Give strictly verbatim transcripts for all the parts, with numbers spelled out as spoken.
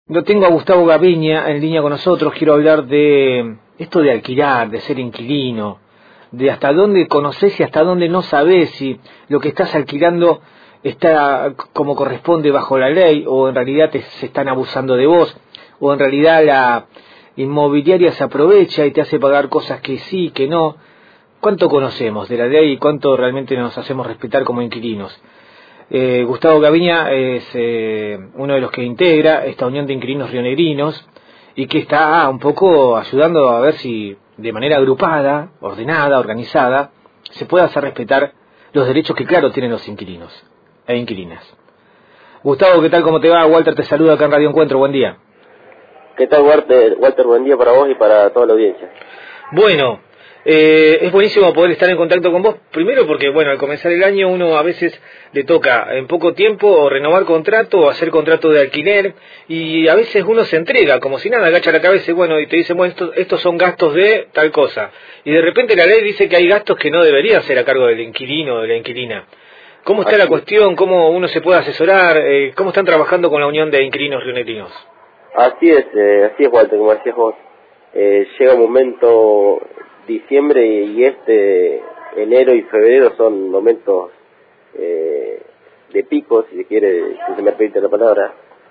Lo tengo a Gustavo Gaviña en línea con nosotros. Quiero hablar de esto de alquilar, de ser inquilino, de hasta dónde conocés y hasta dónde no sabés si lo que estás alquilando está como corresponde bajo la ley, o en realidad te, se están abusando de vos, o en realidad la inmobiliaria se aprovecha y te hace pagar cosas que sí, que no. ¿Cuánto conocemos de la ley y cuánto realmente nos hacemos respetar como inquilinos? Eh, Gustavo Gaviña es eh, uno de los que integra esta Unión de Inquilinos Rionegrinos y que está un poco ayudando a ver si de manera agrupada, ordenada, organizada, se puede hacer respetar los derechos que claro tienen los inquilinos e inquilinas. Gustavo, ¿qué tal? ¿Cómo te va? Walter te saluda acá en Radio Encuentro, buen día. ¿Qué tal, Walter? Walter, buen día para vos y para toda la audiencia. Bueno, eh, es buenísimo poder estar en contacto con vos, primero porque, bueno, al comenzar el año uno a veces le toca en poco tiempo o renovar contrato o hacer contrato de alquiler, y a veces uno se entrega como si nada, agacha la cabeza y bueno, y te dice, bueno, estos, estos son gastos de tal cosa, y de repente la ley dice que hay gastos que no deberían ser a cargo del inquilino o de la inquilina. ¿Cómo está así la cuestión? ¿Cómo uno se puede asesorar? Eh, ¿Cómo están trabajando con la Unión de Inquilinos Rionegrinos? Así es, eh, así es, Walter, como decías vos. Eh, llega un momento, diciembre y este, enero y febrero son momentos eh, de pico, si se quiere, si se me permite la palabra.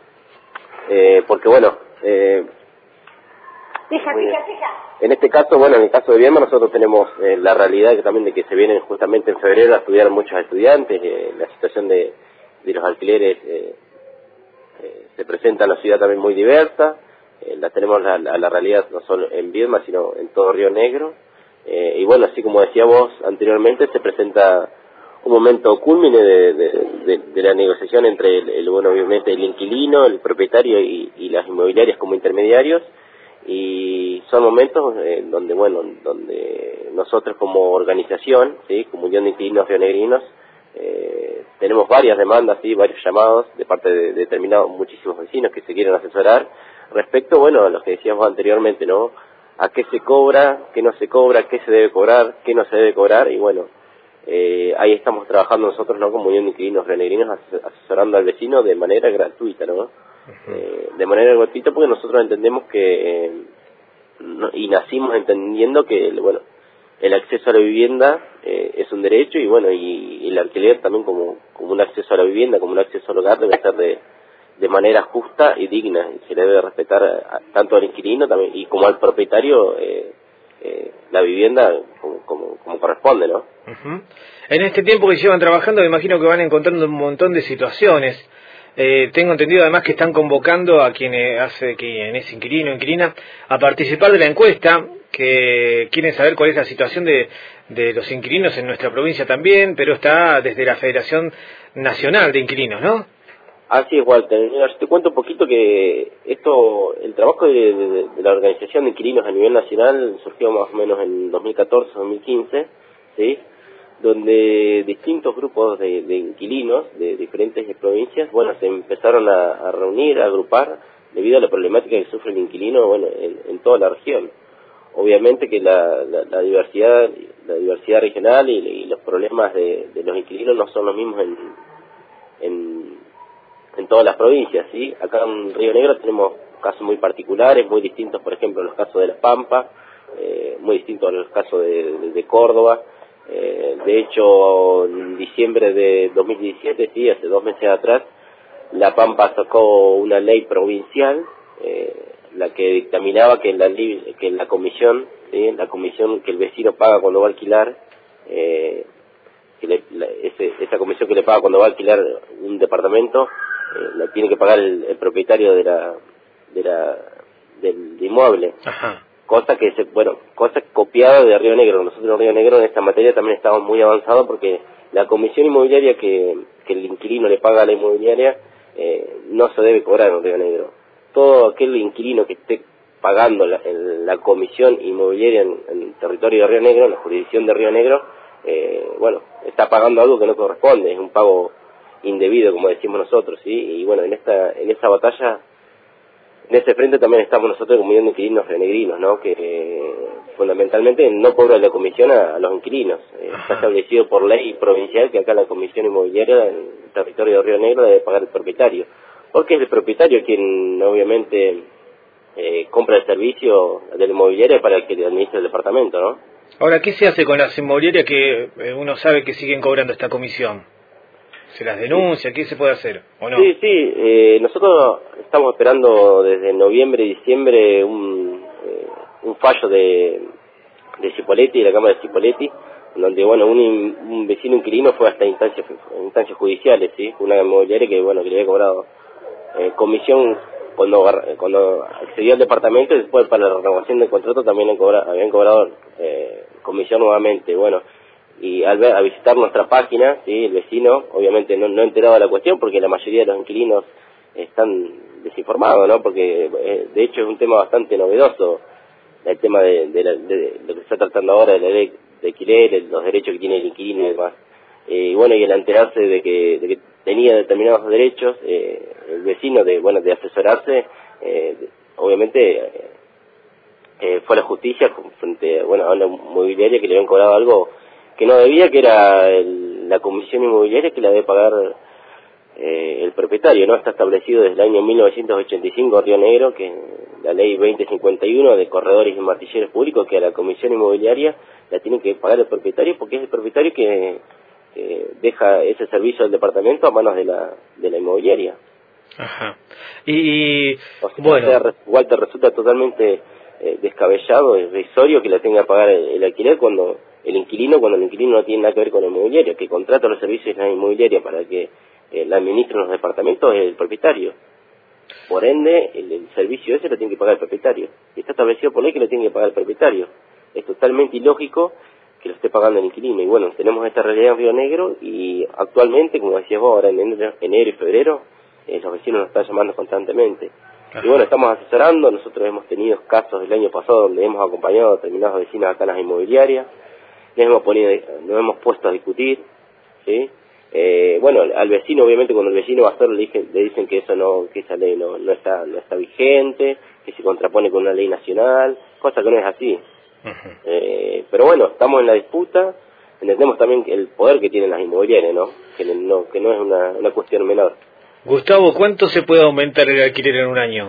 Eh, porque bueno, eh, Fija, fija, fija. en este caso, bueno, en el caso de Viedma nosotros tenemos eh, la realidad que también de que se vienen justamente en febrero a estudiar muchos estudiantes, eh, la situación de, de los alquileres eh, eh, se presenta en la ciudad también muy diversa, eh, la tenemos la, la, la realidad no solo en Viedma sino en todo Río Negro, eh, y bueno, así como decía vos anteriormente, se presenta un momento cúlmine de, de, de, de la negociación entre el, el, bueno, obviamente el inquilino, el propietario y, y las inmobiliarias como intermediarios. Y son momentos eh, donde, bueno, donde nosotros como organización, sí, como Unión de Inquilinos Rionegrinos, eh, tenemos varias demandas, sí, varios llamados de parte de, de determinados muchísimos vecinos que se quieren asesorar respecto, bueno, a lo que decíamos anteriormente, ¿no? A qué se cobra, qué no se cobra, qué se debe cobrar, qué no se debe cobrar, y bueno, eh, ahí estamos trabajando nosotros, ¿no? Como Unión de Inquilinos Rionegrinos, asesorando al vecino de manera gratuita, ¿no? Eh, de manera gratuita porque nosotros entendemos que eh, no, y nacimos entendiendo que bueno, el acceso a la vivienda eh, es un derecho, y bueno, y, y el alquiler también como, como un acceso a la vivienda, como un acceso al hogar, debe ser de, de manera justa y digna, y se le debe respetar a, a, tanto al inquilino también y como al propietario eh, eh, la vivienda como, como, como corresponde, ¿no? Uh-huh. En este tiempo que llevan trabajando me imagino que van encontrando un montón de situaciones. Eh, tengo entendido además que están convocando a quien hace, quien es inquilino o inquilina a participar de la encuesta, que quieren saber cuál es la situación de, de los inquilinos en nuestra provincia también, pero está desde la Federación Nacional de Inquilinos, ¿no? Así es, Walter. Mira, yo te cuento un poquito que esto, el trabajo de, de, de la Organización de Inquilinos a nivel nacional surgió más o menos en dos mil catorce, dos mil quince, ¿sí? Donde distintos grupos de, de inquilinos de diferentes provincias, bueno, se empezaron a, a reunir, a agrupar, debido a la problemática que sufre el inquilino, bueno, en, en toda la región. Obviamente que la, la, la diversidad, la diversidad regional y, y los problemas de, de los inquilinos no son los mismos en, en, en todas las provincias, ¿sí? Acá en Río Negro tenemos casos muy particulares, muy distintos, por ejemplo, los casos de La Pampa, eh, muy distintos a los casos de, de, de Córdoba. Eh, de hecho, en diciembre de dos mil diecisiete, sí, hace dos meses atrás, La Pampa sacó una ley provincial, eh, la que dictaminaba que en la, que en la comisión, ¿sí? La comisión que el vecino paga cuando va a alquilar, eh, que le, la, ese, esa comisión que le paga cuando va a alquilar un departamento, eh, la tiene que pagar el, el propietario de la, de la, del inmueble. Ajá. Cosa que, se, bueno, cosa copiada de Río Negro. Nosotros en Río Negro en esta materia también estamos muy avanzados porque la comisión inmobiliaria que, que el inquilino le paga a la inmobiliaria eh, no se debe cobrar en Río Negro. Todo aquel inquilino que esté pagando la, la comisión inmobiliaria en, en el territorio de Río Negro, en la jurisdicción de Río Negro, eh, bueno, está pagando algo que no corresponde, es un pago indebido, como decimos nosotros, ¿sí? Y bueno, en esta en esa batalla, en ese frente también estamos nosotros como Unión de Inquilinos Rionegrinos, ¿no? Que eh, fundamentalmente no cobra la comisión a, a los inquilinos. Eh, está establecido por ley provincial que acá la comisión inmobiliaria en el territorio de Río Negro debe pagar el propietario. porque es el propietario quien obviamente eh, compra el servicio de la inmobiliaria para que administre el departamento, ¿no? Ahora, ¿qué se hace con las inmobiliarias que eh, uno sabe que siguen cobrando esta comisión? ¿Se las denuncia? ¿Qué se puede hacer o no? Sí, sí, eh, nosotros estamos esperando desde noviembre y diciembre un, eh, un fallo de, de Cipolletti, de la Cámara de Cipolletti, donde, bueno, un, un vecino inquilino fue hasta instancias instancias judiciales, ¿sí? Una inmobiliaria que, bueno, que le había cobrado eh, comisión cuando cuando accedió al departamento, y después para la renovación del contrato también han cobrado, habían cobrado eh, comisión nuevamente, bueno, y al ver, a visitar nuestra página, ¿sí? El vecino obviamente no, no enterado de la cuestión, porque la mayoría de los inquilinos están desinformados, ¿no? Porque eh, de hecho es un tema bastante novedoso el tema de, de, la, de lo que se está tratando ahora de la ley de alquiler, los derechos que tiene el inquilino y demás. Eh, y bueno, y al enterarse de que, de que tenía determinados derechos, eh, el vecino, de bueno de asesorarse, eh, obviamente eh, eh, fue a la justicia frente bueno, a una inmobiliaria que le habían cobrado algo que no debía, que era el, la comisión inmobiliaria que la debe pagar eh, el propietario, ¿no? Está establecido desde el año mil novecientos ochenta y cinco, Río Negro, que la ley veinte cincuenta y uno de corredores y martilleros públicos, que a la comisión inmobiliaria la tiene que pagar el propietario, porque es el propietario que, que deja ese servicio del departamento a manos de la de la inmobiliaria. Ajá. Y, y o sea, bueno, o sea, igual te resulta totalmente eh, descabellado, irrisorio que la tenga que pagar el, el alquiler cuando el inquilino, cuando el inquilino no tiene nada que ver con la inmobiliaria, que contrata los servicios de la inmobiliaria para que eh, la administren los departamentos es el propietario. Por ende, el, el servicio ese lo tiene que pagar el propietario. Y está establecido por ley que lo tiene que pagar el propietario. Es totalmente ilógico que lo esté pagando el inquilino. Y bueno, tenemos esta realidad en Río Negro y actualmente, como decías vos, ahora en enero, enero y febrero, eh, los vecinos nos están llamando constantemente. Ajá. Y bueno, estamos asesorando, nosotros hemos tenido casos del año pasado donde hemos acompañado a determinados vecinos acá en las inmobiliarias, nos hemos, ponido, nos hemos puesto a discutir, ¿sí? Eh, bueno, al vecino, obviamente, cuando el vecino va a hacer, le dicen, le dicen que eso no, que esa ley no, no está, no está vigente, que se contrapone con una ley nacional, cosa que no es así. Uh-huh. Eh, pero bueno, estamos en la disputa, entendemos también el poder que tienen las inmobiliarias, ¿no? Que no, que no es una, una cuestión menor. Gustavo, ¿cuánto se puede aumentar el alquiler en un año?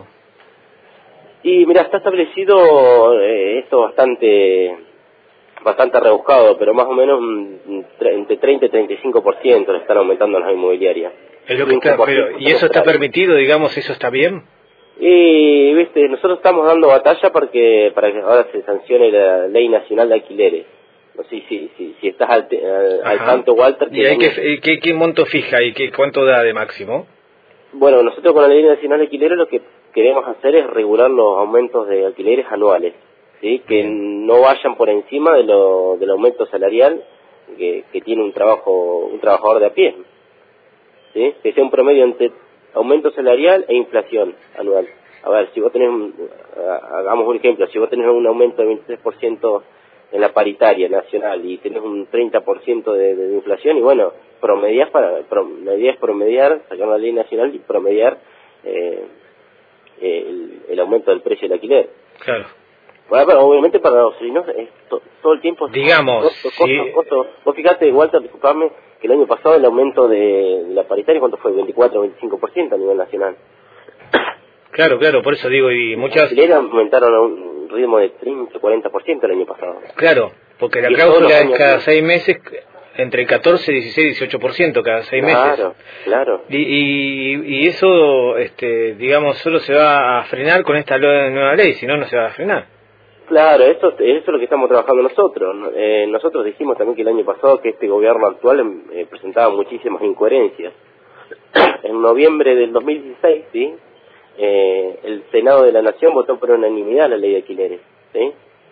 Y mira, está establecido eh, esto bastante bastante rebuscado, pero más o menos entre treinta y treinta y cinco por ciento le están aumentando las inmobiliarias. Es lo que está, pero, ¿y eso está permitido, digamos, eso está bien? Y, viste, nosotros estamos dando batalla porque para que ahora se sancione la Ley Nacional de Alquileres. No sé si, si, si estás al, al, al tanto, Walter. ¿Y hay que, qué, qué monto fija y qué, cuánto da de máximo? Bueno, nosotros con la Ley Nacional de Alquileres lo que queremos hacer es regular los aumentos de alquileres anuales, ¿sí? Que no vayan por encima de lo, del aumento salarial que, que tiene un trabajo un trabajador de a pie, ¿sí? Que sea un promedio entre aumento salarial e inflación anual. A ver, si vos tenés, un, hagamos un ejemplo, si vos tenés un aumento de veintitrés por ciento en la paritaria nacional y tenés un treinta por ciento de, de, de inflación, y bueno, promediás para, promediás promediar, sacar la ley nacional y promediar eh, el, el aumento del precio del alquiler. Claro. Bueno, pero obviamente para los vecinos es to, todo el tiempo... Digamos, costo, costo, sí. costo. Vos fijate, Walter, disculpame, que el año pasado el aumento de, de la paritaria, ¿cuánto fue? veinticuatro o veinticinco por ciento a nivel nacional. Claro, claro, por eso digo, y muchas... Los alquileres aumentaron a un ritmo de treinta o cuarenta por ciento el año pasado. Claro, porque la cláusula es cada seis meses, entre catorce, dieciséis, dieciocho por ciento cada seis meses. Claro, claro. Y, y, y eso, este, digamos, solo se va a frenar con esta nueva ley, si no, no se va a frenar. Claro, eso, eso es lo que estamos trabajando nosotros. Eh, nosotros dijimos también que el año pasado que este gobierno actual eh, presentaba muchísimas incoherencias. En noviembre del dos mil dieciséis, ¿sí? Eh, el Senado de la Nación votó por unanimidad la ley de alquileres, ¿sí?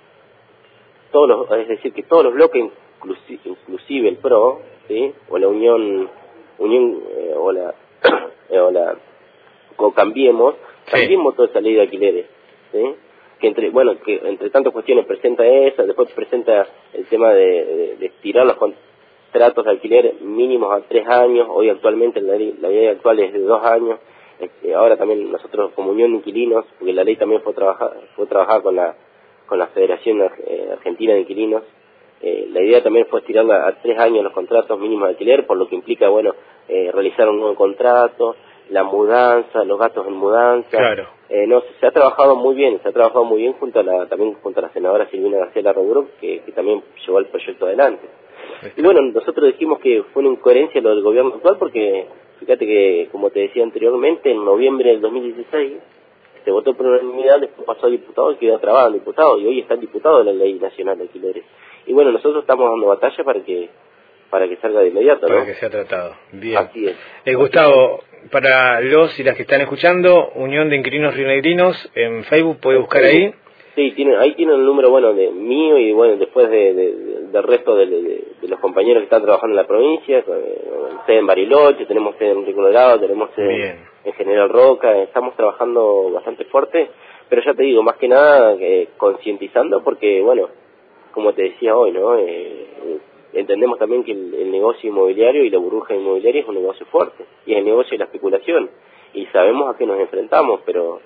Todos los, es decir, que todos los bloques, inclusive, inclusive el PRO, ¿sí? O la Unión, Unión eh, o la, eh, o la o Cambiemos, sí. También votó esa ley de alquileres, ¿sí? Que entre, bueno, que entre tantas cuestiones presenta esa, después presenta el tema de, de, de estirar los contratos de alquiler mínimos a tres años, hoy actualmente la ley, la ley actual es de dos años. Este, ahora también nosotros como Unión de Inquilinos, porque la ley también fue trabajar fue trabajar con la con la Federación Argentina de Inquilinos, eh, la idea también fue estirarla a tres años los contratos mínimos de alquiler, por lo que implica, bueno, eh, realizar un nuevo contrato, la mudanza, los gastos en mudanza. Claro. Eh, no, se ha trabajado muy bien, se ha trabajado muy bien junto a la, también junto a la senadora Silvina García Larraburu, que, que también llevó el proyecto adelante. Y bueno, nosotros dijimos que fue una incoherencia lo del gobierno actual porque, fíjate que, como te decía anteriormente, en noviembre del dos mil dieciséis se votó por unanimidad, después pasó a diputado y quedó trabado en diputado, y hoy está el diputado de la Ley Nacional de Alquileres. Y bueno, nosotros estamos dando batalla para que para que salga de inmediato, ¿no? Para que sea tratado. Bien. Así es. Eh, Gustavo, para los y las que están escuchando, Unión de Inquilinos Rionegrinos, en Facebook, puede buscar ahí. Sí, tienen, ahí tienen el número, bueno, de mío y bueno, después de, de, de, del resto de, de, de los compañeros que están trabajando en la provincia, sede en Bariloche, tenemos sede en Río Colorado, tenemos sede en, en General Roca, estamos trabajando bastante fuerte, pero ya te digo, más que nada eh, concientizando porque, bueno, como te decía hoy, ¿no? Eh, entendemos también que el, el negocio inmobiliario y la burbuja inmobiliaria es un negocio fuerte, y es el negocio de la especulación, y sabemos a qué nos enfrentamos, pero...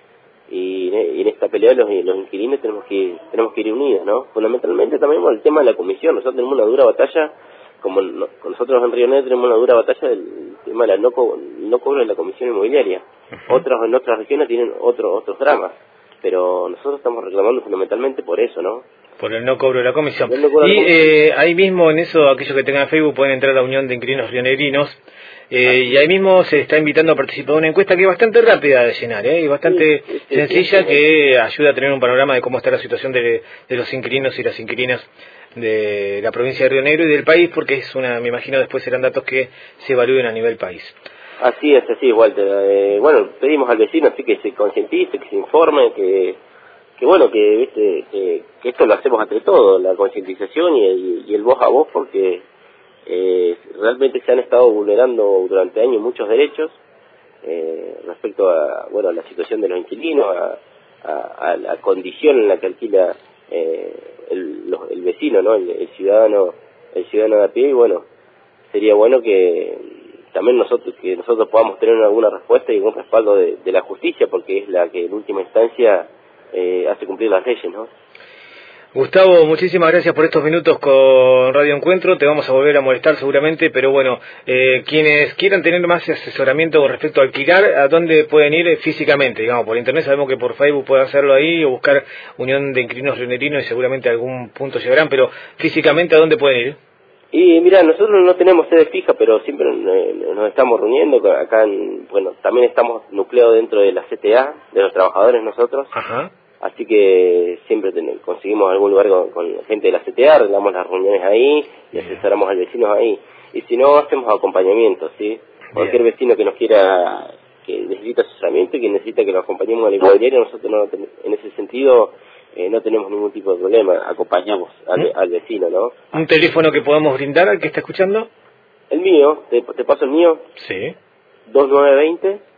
Y, y en esta pelea los, los inquilinos tenemos que tenemos que ir unidos, ¿no? Fundamentalmente también por el tema de la comisión. Nosotros tenemos una dura batalla, como no, nosotros en Río Negro tenemos una dura batalla del tema de la no, co, no cobro de la comisión inmobiliaria. Uh-huh. Otros en otras regiones tienen otro, otros dramas, pero nosotros estamos reclamando fundamentalmente por eso, ¿no? Por el no cobro de la comisión. No cobro y la comisión. Eh, ahí mismo, en eso, aquellos que tengan Facebook pueden entrar a la Unión de Inquilinos Rionegrinos. Eh, y ahí mismo se está invitando a participar de una encuesta que es bastante rápida de llenar, ¿eh? Y bastante sí, sí, sencilla, sí, sí, que ayuda a tener un panorama de cómo está la situación de, de los inquilinos y las inquilinas de la provincia de Río Negro y del país, porque es una, me imagino después serán datos que se evalúen a nivel país. Así es, así es, Walter. Eh, bueno, pedimos al vecino así que se concientice, que se informe, que, que bueno, que, ¿viste? Que, que esto lo hacemos entre todos, la concientización y el, y el voz a voz, porque... Eh, realmente se han estado vulnerando durante años muchos derechos eh, respecto a bueno a la situación de los inquilinos, a, a, a la condición en la que alquila eh, el, los, el vecino, no el, el ciudadano el ciudadano de a pie, y bueno, sería bueno que también nosotros que nosotros podamos tener alguna respuesta y un respaldo de, de la justicia, porque es la que en última instancia eh, hace cumplir las leyes, ¿no? Gustavo, muchísimas gracias por estos minutos con Radio Encuentro. Te vamos a volver a molestar seguramente, pero bueno, eh, quienes quieran tener más asesoramiento con respecto a alquilar, ¿a dónde pueden ir físicamente? Digamos, por internet sabemos que por Facebook pueden hacerlo ahí o buscar Unión de Inquilinos Rionegrinos y seguramente a algún punto llegarán, pero físicamente, ¿a dónde pueden ir? Y mira, nosotros no tenemos sede fija, pero siempre nos estamos reuniendo acá, en, bueno, también estamos nucleados dentro de la C T A, de los trabajadores nosotros. Ajá. Así que siempre ten, conseguimos algún lugar con, con gente de la C T A, arreglamos las reuniones ahí y asesoramos al vecino ahí. Y si no, hacemos acompañamiento, ¿sí? Bien. Cualquier vecino que nos quiera, que necesita asesoramiento y que necesita que lo acompañemos a la inmobiliaria, nosotros no, en ese sentido eh, no tenemos ningún tipo de problema, acompañamos al, ¿Mm? al vecino, ¿no? ¿Un teléfono que podamos brindar al que está escuchando? El mío, te, te paso el mío. Sí. dos nueve dos cero,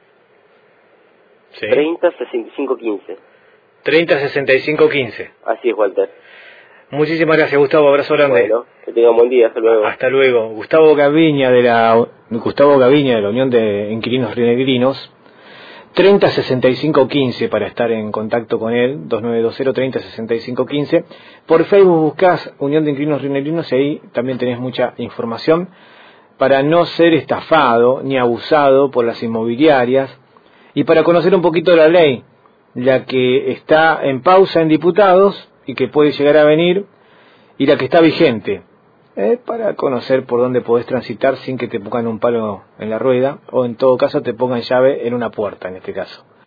sí. treinta sesenta y cinco quince. treinta sesenta y cinco quince. Así es, Walter. Muchísimas gracias, Gustavo. Abrazo grande. Bueno, que tenga un buen día. Hasta luego. Hasta luego. Gustavo Gaviña de la Gustavo Gaviña de la Unión de Inquilinos Rionegrinos. treinta sesenta y cinco quince para estar en contacto con él. dos nueve dos cero, treinta sesenta y cinco quince. Por Facebook buscás Unión de Inquilinos Rionegrinos y ahí también tenés mucha información para no ser estafado ni abusado por las inmobiliarias y para conocer un poquito la ley, la que está en pausa en diputados y que puede llegar a venir, y la que está vigente, eh, para conocer por dónde podés transitar sin que te pongan un palo en la rueda, o en todo caso te pongan llave en una puerta, en este caso.